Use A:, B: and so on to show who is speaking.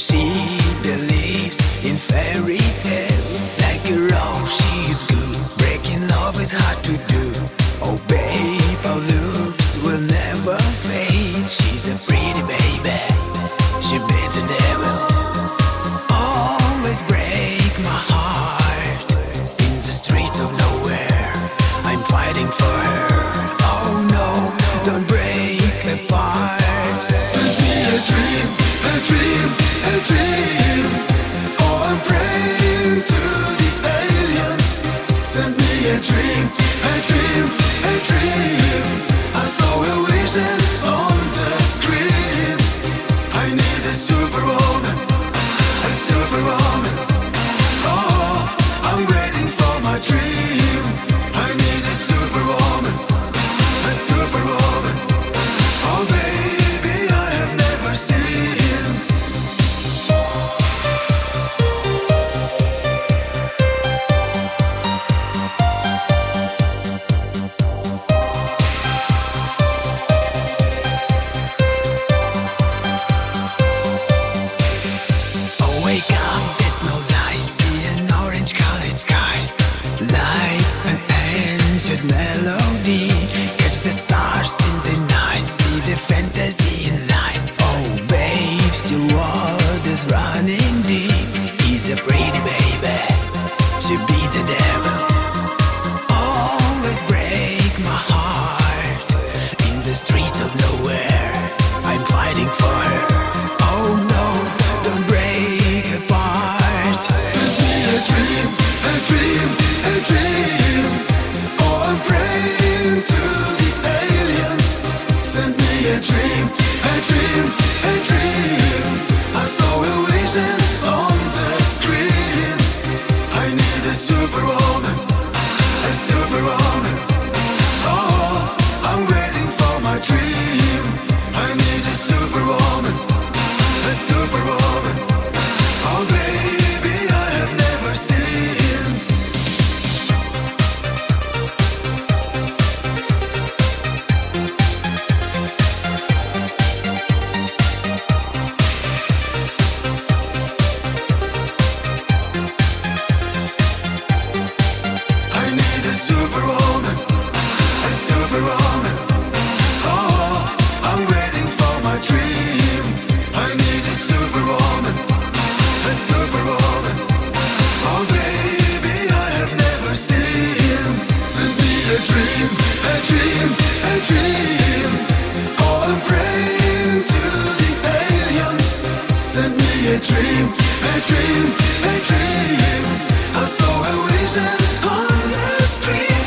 A: She believes in fairy tales. Like a rose, she's good. Breaking love is hard to do. Oh babe, our looks will never fade. She's a pretty baby. She beat the devil. Always break my heart. In the streets of nowhere, I'm fighting for her. Oh no, don't break apart.
B: Send me a dream, a dream, a dream. Oh, I'm praying to the aliens. Send me a dream, a dream, a dream. I saw a vision on the screen. I need a superwoman, a superwoman. Oh, I'm waiting for my dream. I need a superwoman, a superwoman. Oh baby, I have never seen.
A: Oh wake up, there's no light. See an orange colored sky. Like an ancient melody. Catch the stars in the night. See the fantasy in light. Oh babe, still waters running deep. He's a pretty baby. She beat the devil. Always break my heart. In the streets of nowhere, I'm fighting for her. Oh no, don't break apart.
B: Send me a dream, a dream, a dream. Oh, I'm praying to the aliens. Send me a dream, a dream, a dream. I saw a vision on the screen. I need a superwoman, a superwoman. Oh, I'm waiting for my dream. I need a superwoman, a superwoman. Oh baby, I have never seen. I need a superwoman, a superwoman. Oh, I'm waiting for my dream. I need a superwoman, a superwoman. Oh baby, I have never seen. Send me a dream, a dream, a dream. Oh, I'm praying to the aliens. Send me a dream, a dream, a dream. I saw a vision on the screen.